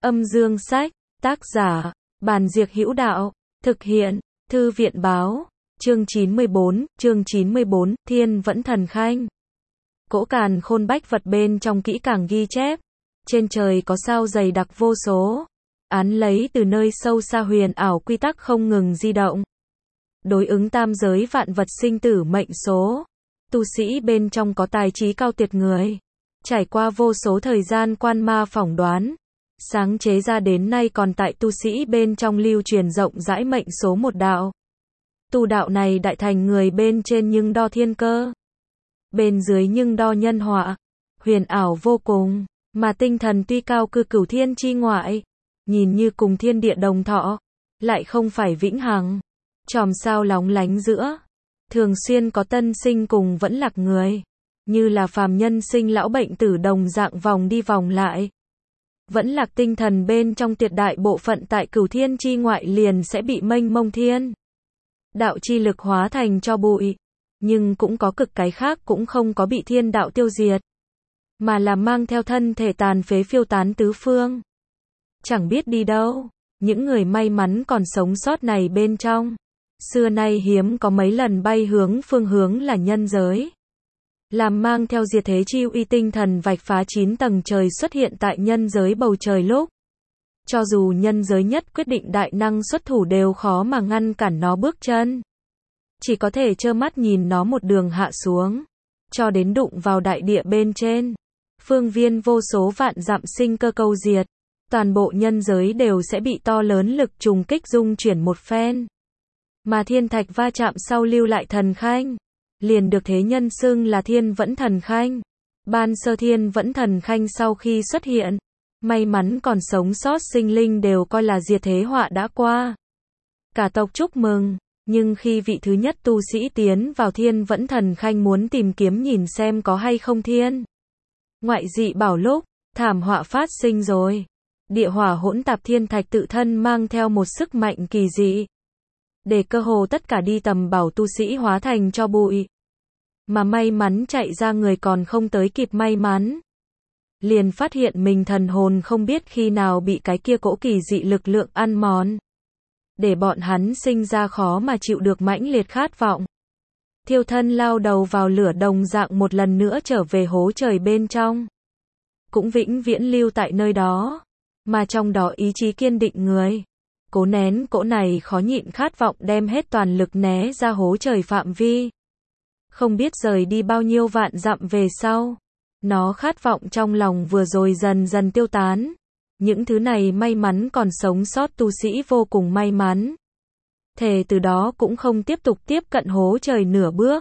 Âm dương sách, tác giả, Bàn Diệc Hữu Đạo, thực hiện, Thư viện báo, chương 94, Thiên Vẫn Thần Khanh. Cỗ càn khôn bách vật bên trong kỹ càng ghi chép, trên trời có sao dày đặc vô số, án lấy từ nơi sâu xa huyền ảo quy tắc không ngừng di động. Đối ứng tam giới vạn vật sinh tử mệnh số, tu sĩ bên trong có tài trí cao tuyệt người, trải qua vô số thời gian quan ma phỏng đoán, sáng chế ra đến nay còn tại tu sĩ bên trong lưu truyền rộng rãi mệnh số một đạo. Tu đạo này đại thành người bên trên nhưng đo thiên cơ, bên dưới nhưng đo nhân họa, huyền ảo vô cùng, mà tinh thần tuy cao cư cửu thiên chi ngoại, nhìn như cùng thiên địa đồng thọ, lại không phải vĩnh hằng. Chòm sao lóng lánh giữa, thường xuyên có tân sinh cùng vẫn lạc người, như là phàm nhân sinh lão bệnh tử đồng dạng vòng đi vòng lại. Vẫn lạc tinh thần bên trong tuyệt đại bộ phận tại cửu thiên chi ngoại liền sẽ bị mênh mông thiên đạo chi lực hóa thành cho bụi, nhưng cũng có cực cái khác cũng không có bị thiên đạo tiêu diệt, mà là mang theo thân thể tàn phế phiêu tán tứ phương, chẳng biết đi đâu. Những người may mắn còn sống sót này bên trong, xưa nay hiếm có mấy lần bay hướng phương hướng là nhân giới, làm mang theo diệt thế chi uy tinh thần vạch phá 9 tầng trời xuất hiện tại nhân giới bầu trời lúc, cho dù nhân giới nhất quyết định đại năng xuất thủ đều khó mà ngăn cản nó bước chân, chỉ có thể trơ mắt nhìn nó một đường hạ xuống, cho đến đụng vào đại địa bên trên, phương viên vô số vạn dặm sinh cơ câu diệt, toàn bộ nhân giới đều sẽ bị to lớn lực trùng kích dung chuyển một phen. Mà thiên thạch va chạm sau lưu lại thần khanh, liền được thế nhân xưng là Thiên Vẫn Thần Khanh. Ban sơ Thiên Vẫn Thần Khanh sau khi xuất hiện, may mắn còn sống sót sinh linh đều coi là diệt thế họa đã qua. Cả tộc chúc mừng, nhưng khi vị thứ nhất tu sĩ tiến vào Thiên Vẫn Thần Khanh muốn tìm kiếm nhìn xem có hay không thiên ngoại dị bảo lúc, thảm họa phát sinh rồi. Địa hỏa hỗn tạp thiên thạch tự thân mang theo một sức mạnh kỳ dị, để cơ hồ tất cả đi tầm bảo tu sĩ hóa thành cho bụi. Mà may mắn chạy ra người còn không tới kịp may mắn, liền phát hiện mình thần hồn không biết khi nào bị cái kia cỗ kỳ dị lực lượng ăn mòn, để bọn hắn sinh ra khó mà chịu được mãnh liệt khát vọng. Thiêu thân lao đầu vào lửa đồng dạng một lần nữa trở về hố trời bên trong, cũng vĩnh viễn lưu tại nơi đó. Mà trong đó ý chí kiên định người, cố nén cỗ này khó nhịn khát vọng đem hết toàn lực né ra hố trời phạm vi. Không biết rời đi bao nhiêu vạn dặm về sau, nó khát vọng trong lòng vừa rồi dần dần tiêu tán. Những thứ này may mắn còn sống sót tu sĩ vô cùng may mắn. Thề từ đó cũng không tiếp tục tiếp cận hố trời nửa bước.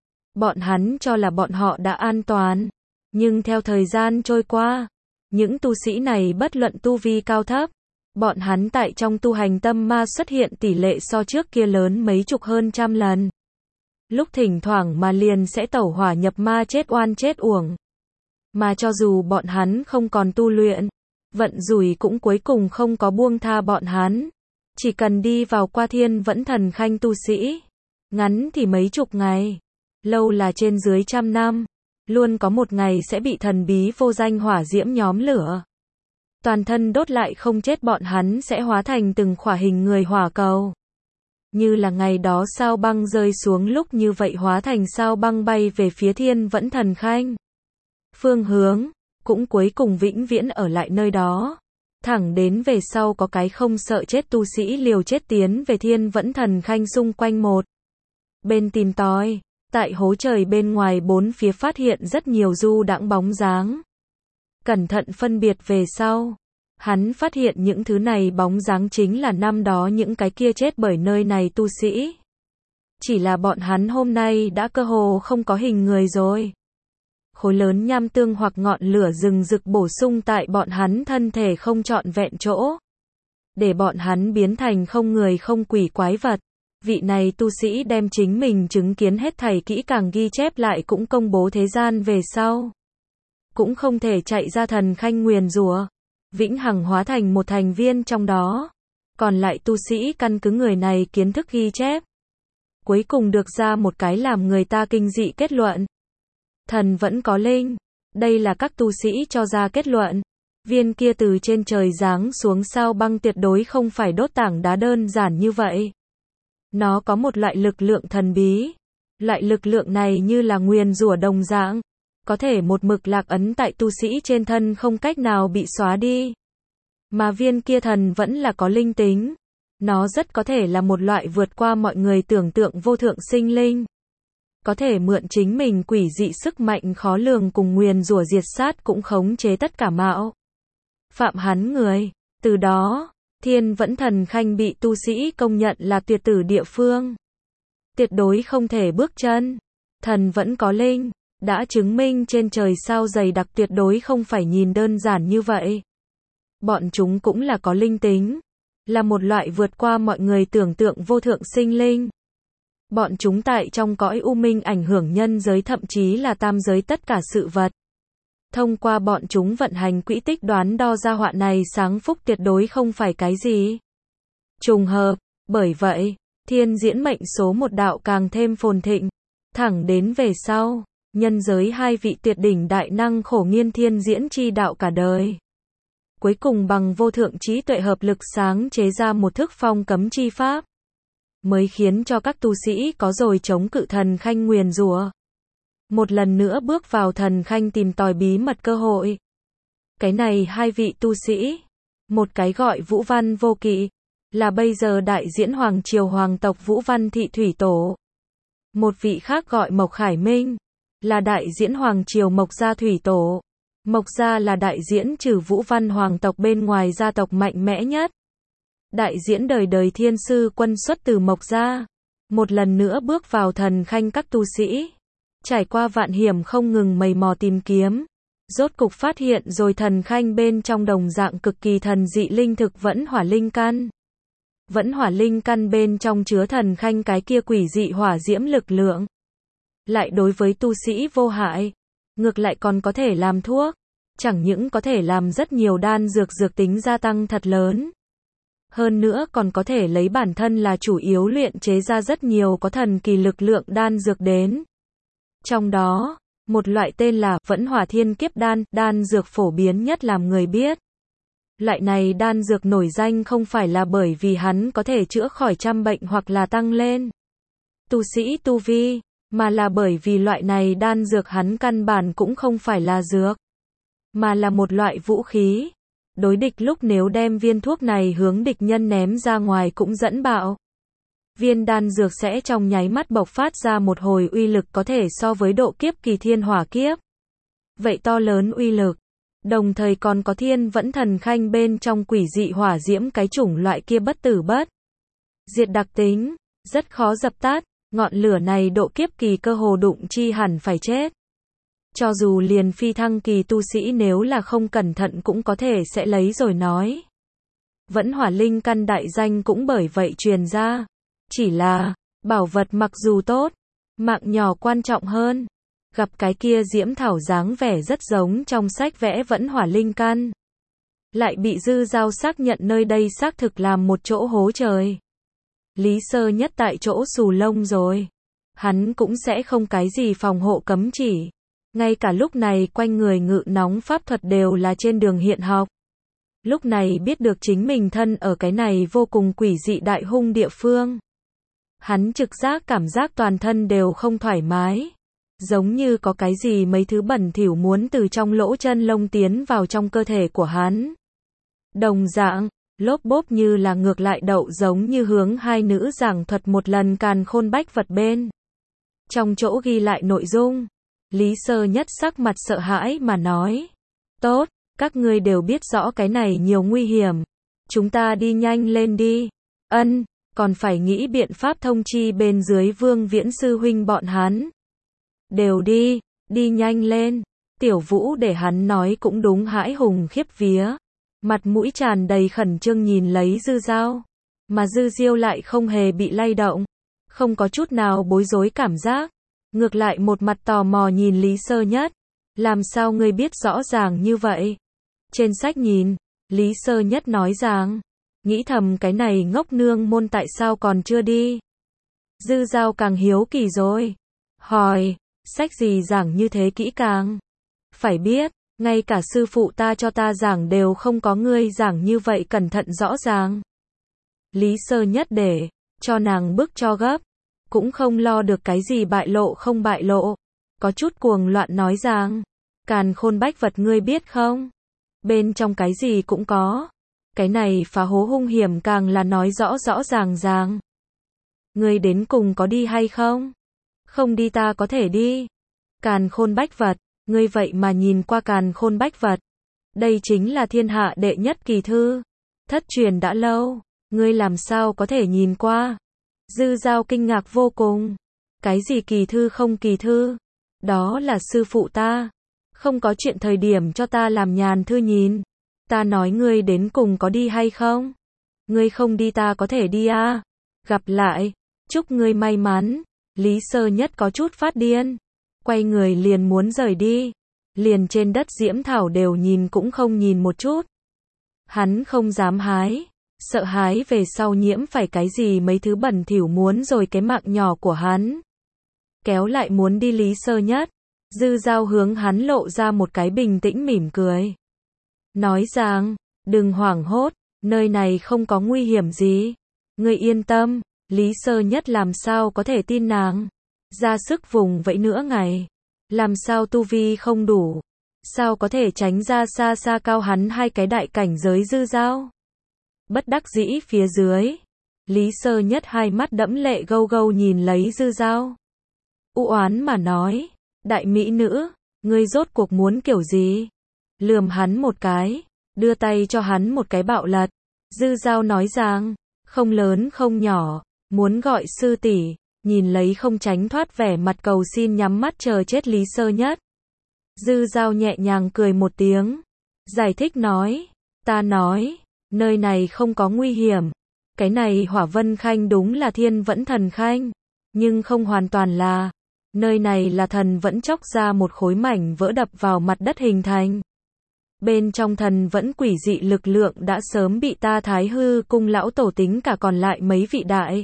Bọn hắn cho là bọn họ đã an toàn, nhưng theo thời gian trôi qua, những tu sĩ này bất luận tu vi cao thấp, bọn hắn tại trong tu hành tâm ma xuất hiện tỷ lệ so trước kia lớn mấy chục hơn trăm lần. Lúc thỉnh thoảng mà liền sẽ tẩu hỏa nhập ma chết oan chết uổng. Mà cho dù bọn hắn không còn tu luyện, vận rủi cũng cuối cùng không có buông tha bọn hắn. Chỉ cần đi vào qua Thiên Vẫn Thần Khanh tu sĩ, ngắn thì mấy chục ngày, lâu là trên dưới trăm năm. Luôn có một ngày sẽ bị thần bí vô danh hỏa diễm nhóm lửa, toàn thân đốt lại không chết, bọn hắn sẽ hóa thành từng khỏa hình người hỏa cầu. Như là ngày đó sao băng rơi xuống lúc như vậy, hóa thành sao băng bay về phía Thiên Vẫn Thần Khanh. Phương hướng, cũng cuối cùng vĩnh viễn ở lại nơi đó. Thẳng đến về sau có cái không sợ chết tu sĩ liều chết tiến về Thiên Vẫn Thần Khanh xung quanh một bên tìm tòi. Tại hố trời bên ngoài bốn phía phát hiện rất nhiều du đãng bóng dáng. Cẩn thận phân biệt về sau, hắn phát hiện những thứ này bóng dáng chính là năm đó những cái kia chết bởi nơi này tu sĩ. Chỉ là bọn hắn hôm nay đã cơ hồ không có hình người rồi. Khối lớn nham tương hoặc ngọn lửa rừng rực bổ sung tại bọn hắn thân thể không trọn vẹn chỗ, để bọn hắn biến thành không người không quỷ quái vật. Vị này tu sĩ đem chính mình chứng kiến hết thảy kỹ càng ghi chép lại cũng công bố thế gian về sau. Cũng không thể chạy ra thần khanh nguyền rủa, vĩnh hằng hóa thành một thành viên trong đó. Còn lại tu sĩ căn cứ người này kiến thức ghi chép, cuối cùng được ra một cái làm người ta kinh dị kết luận. Thần vẫn có linh. Đây là các tu sĩ cho ra kết luận. Viên kia từ trên trời giáng xuống sao băng tuyệt đối không phải đốt tảng đá đơn giản như vậy. Nó có một loại lực lượng thần bí. Loại lực lượng này như là nguyền rủa đồng dạng, có thể một mực lạc ấn tại tu sĩ trên thân không cách nào bị xóa đi. Mà viên kia thần vẫn là có linh tính. Nó rất có thể là một loại vượt qua mọi người tưởng tượng vô thượng sinh linh. Có thể mượn chính mình quỷ dị sức mạnh khó lường cùng nguyền rủa diệt sát cũng khống chế tất cả mạo phạm hắn người. Từ đó, Thiên Vẫn Thần Khanh bị tu sĩ công nhận là tuyệt tử địa phương. Tuyệt đối không thể bước chân. Thần vẫn có linh, đã chứng minh trên trời sao dày đặc tuyệt đối không phải nhìn đơn giản như vậy. Bọn chúng cũng là có linh tính, là một loại vượt qua mọi người tưởng tượng vô thượng sinh linh. Bọn chúng tại trong cõi u minh ảnh hưởng nhân giới thậm chí là tam giới tất cả sự vật. Thông qua bọn chúng vận hành quỹ tích đoán đo ra họa này sáng phúc tuyệt đối không phải cái gì trùng hợp. Bởi vậy, thiên diễn mệnh số một đạo càng thêm phồn thịnh. Thẳng đến về sau, nhân giới hai vị tuyệt đỉnh đại năng khổ nghiên thiên diễn chi đạo cả đời. Cuối cùng bằng vô thượng trí tuệ hợp lực sáng chế ra một thức phong cấm chi pháp. Mới khiến cho các tu sĩ có rồi chống cự thần khanh nguyền rủa. Một lần nữa bước vào thần khanh tìm tòi bí mật cơ hội. Cái này hai vị tu sĩ. Một cái gọi Vũ Văn Vô Kỵ, là bây giờ đại diễn hoàng triều hoàng tộc Vũ Văn Thị Thủy Tổ. Một vị khác gọi Mộc Khải Minh, là đại diễn hoàng triều Mộc Gia Thủy Tổ. Mộc Gia là đại diễn trừ Vũ Văn hoàng tộc bên ngoài gia tộc mạnh mẽ nhất. Đại diễn đời đời thiên sư quân xuất từ Mộc Gia. Một lần nữa bước vào thần khanh các tu sĩ. Trải qua vạn hiểm không ngừng mày mò tìm kiếm. Rốt cục phát hiện rồi thần khanh bên trong đồng dạng cực kỳ thần dị linh thực vẫn hỏa linh căn. Vẫn hỏa linh căn bên trong chứa thần khanh cái kia quỷ dị hỏa diễm lực lượng. Lại đối với tu sĩ vô hại. Ngược lại còn có thể làm thuốc. Chẳng những có thể làm rất nhiều đan dược dược tính gia tăng thật lớn. Hơn nữa còn có thể lấy bản thân là chủ yếu luyện chế ra rất nhiều có thần kỳ lực lượng đan dược đến. Trong đó, một loại tên là Vẫn Hỏa Thiên Kiếp Đan, đan dược phổ biến nhất làm người biết. Loại này đan dược nổi danh không phải là bởi vì hắn có thể chữa khỏi trăm bệnh hoặc là tăng lên tu sĩ tu vi, mà là bởi vì loại này đan dược hắn căn bản cũng không phải là dược, mà là một loại vũ khí. Đối địch lúc nếu đem viên thuốc này hướng địch nhân ném ra ngoài cũng dẫn bạo. Viên đan dược sẽ trong nháy mắt bộc phát ra một hồi uy lực có thể so với độ kiếp kỳ thiên hỏa kiếp. Vậy to lớn uy lực. Đồng thời còn có Thiên Vẫn Thần Khanh bên trong quỷ dị hỏa diễm cái chủng loại kia bất tử bất diệt đặc tính, rất khó dập tắt. Ngọn lửa này độ kiếp kỳ cơ hồ đụng chi hẳn phải chết. Cho dù liền phi thăng kỳ tu sĩ nếu là không cẩn thận cũng có thể sẽ lấy rồi nói. Vẫn hỏa linh căn đại danh cũng bởi vậy truyền ra. Chỉ là, bảo vật mặc dù tốt, mạng nhỏ quan trọng hơn. Gặp cái kia diễm thảo dáng vẻ rất giống trong sách vẽ Vẫn Hỏa linh căn. Lại bị Dư Giao xác nhận nơi đây xác thực làm một chỗ hố trời. Lý Sơ Nhất tại chỗ xù lông rồi. Hắn cũng sẽ không cái gì phòng hộ cấm chỉ. Ngay cả lúc này quanh người ngự nóng pháp thuật đều là trên đường hiện học. Lúc này biết được chính mình thân ở cái này vô cùng quỷ dị đại hung địa phương. Hắn trực giác cảm giác toàn thân đều không thoải mái. Giống như có cái gì mấy thứ bẩn thỉu muốn từ trong lỗ chân lông tiến vào trong cơ thể của hắn. Đồng dạng, lốp bốp như là ngược lại đậu giống như hướng hai nữ giảng thuật một lần càn khôn bách vật bên. Trong chỗ ghi lại nội dung, Lý Sơ Nhất sắc mặt sợ hãi mà nói. Tốt, các ngươi đều biết rõ cái này nhiều nguy hiểm. Chúng ta đi nhanh lên đi. Ân, còn phải nghĩ biện pháp thông chi bên dưới Vương Viễn sư huynh bọn hắn. Đều đi, đi nhanh lên. Tiểu Vũ để hắn nói cũng đúng hãi hùng khiếp vía. Mặt mũi tràn đầy khẩn trương nhìn lấy Dư Giao. Mà Dư Diêu lại không hề bị lay động. Không có chút nào bối rối cảm giác. Ngược lại một mặt tò mò nhìn Lý Sơ Nhất. Làm sao ngươi biết rõ ràng như vậy? Trên sách nhìn, Lý Sơ Nhất nói rằng. Nghĩ thầm cái này ngốc nương môn tại sao còn chưa đi? Dư Giao càng hiếu kỳ rồi. Hỏi, sách gì giảng như thế kỹ càng? Phải biết, Ngay cả sư phụ ta cho ta giảng đều không có ngươi giảng như vậy cẩn thận rõ ràng. Lý Sơ Nhất để cho nàng bức cho gấp, cũng không lo được cái gì bại lộ không bại lộ, có chút cuồng loạn nói rằng, càn khôn bách vật ngươi biết không? Bên trong cái gì cũng có. Cái này phá hố hung hiểm càng là nói rõ rõ ràng ràng. Ngươi đến cùng có đi hay không? Không đi ta có thể đi. Càn khôn bách vật, ngươi vậy mà nhìn qua càn khôn bách vật. Đây chính là thiên hạ đệ nhất kỳ thư. Thất truyền đã lâu, ngươi làm sao có thể nhìn qua? Dư Dao kinh ngạc vô cùng. Cái gì kỳ thư không kỳ thư? Đó là sư phụ ta. Không có chuyện thời điểm cho ta làm nhàn thư nhìn. Ta nói ngươi đến cùng có đi hay không? Ngươi không đi ta có thể đi à? Gặp lại. Chúc ngươi may mắn. Lý Sơ Nhất có chút phát điên. Quay người liền muốn rời đi. Liền trên đất diễm thảo đều nhìn cũng không nhìn một chút. Hắn không dám hái. Sợ hái về sau nhiễm phải cái gì mấy thứ bẩn thỉu muốn rồi cái mạng nhỏ của hắn. Kéo lại muốn đi Lý Sơ Nhất. Dư Dao hướng hắn lộ ra một cái bình tĩnh mỉm cười. Nói rằng, đừng hoảng hốt, nơi này không có nguy hiểm gì. Ngươi yên tâm. Lý Sơ Nhất làm sao có thể tin nàng. Ra sức vùng vẫy nữa ngày. Làm sao tu vi không đủ. Sao có thể tránh ra xa xa cao hắn hai cái đại cảnh giới Dư Dao. Bất đắc dĩ phía dưới. Lý Sơ Nhất hai mắt đẫm lệ gâu gâu nhìn lấy Dư Dao. U oán mà nói. Đại mỹ nữ, ngươi rốt cuộc muốn kiểu gì? Lườm hắn một cái. Đưa tay cho hắn một cái bạo lật. Dư Dao nói rằng, không lớn không nhỏ. Muốn gọi sư tỷ. Nhìn lấy không tránh thoát vẻ mặt cầu xin nhắm mắt chờ chết Lý Sơ Nhất. Dư Dao nhẹ nhàng cười một tiếng. Giải thích nói. Ta nói. Nơi này không có nguy hiểm. Cái này Hỏa Vân Khanh đúng là Thiên Vẫn Thần Khanh. Nhưng không hoàn toàn là. Nơi này là thần vẫn chóc ra một khối mảnh vỡ đập vào mặt đất hình thành. Bên trong thần vẫn quỷ dị lực lượng đã sớm bị ta Thái Hư cung lão tổ tính cả còn lại mấy vị đại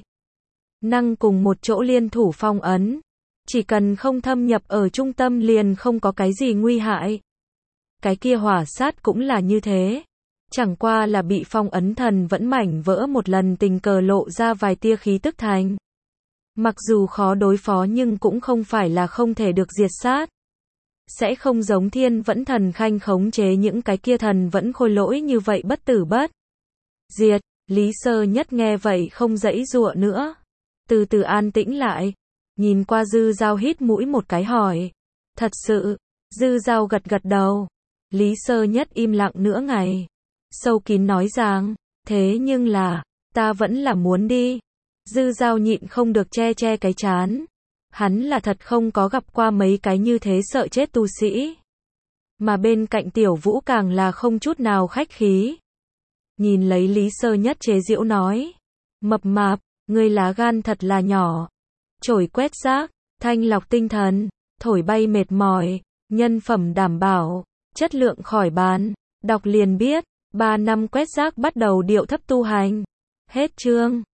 năng cùng một chỗ liên thủ phong ấn. Chỉ cần không thâm nhập ở trung tâm liền không có cái gì nguy hại. Cái kia hỏa sát cũng là như thế. Chẳng qua là bị phong ấn thần vẫn mảnh vỡ một lần tình cờ lộ ra vài tia khí tức thành. Mặc dù khó đối phó nhưng cũng không phải là không thể được diệt sát. Sẽ không giống Thiên Vẫn Thần Khanh khống chế những cái kia thần vẫn khôi lỗi như vậy bất tử bất diệt. Lý Sơ Nhất nghe vậy không giãy giụa nữa. Từ từ an tĩnh lại. Nhìn qua Dư Dao hít mũi một cái hỏi. Thật sự. Dư Dao gật gật đầu. Lý Sơ Nhất im lặng nửa ngày. Sâu kín nói rằng. Thế nhưng là. Ta vẫn là muốn đi. Dư Dao nhịn không được che che cái trán. Hắn là thật không có gặp qua mấy cái như thế sợ chết tu sĩ. Mà bên cạnh Tiểu Vũ càng là không chút nào khách khí. Nhìn lấy Lý Sơ Nhất chế giễu nói. Mập mạp, ngươi lá gan thật là nhỏ. Chổi quét rác, thanh lọc tinh thần, thổi bay mệt mỏi, nhân phẩm đảm bảo, chất lượng khỏi bàn. Đọc liền biết, 3 năm quét rác bắt đầu điệu thấp tu hành. Hết chương.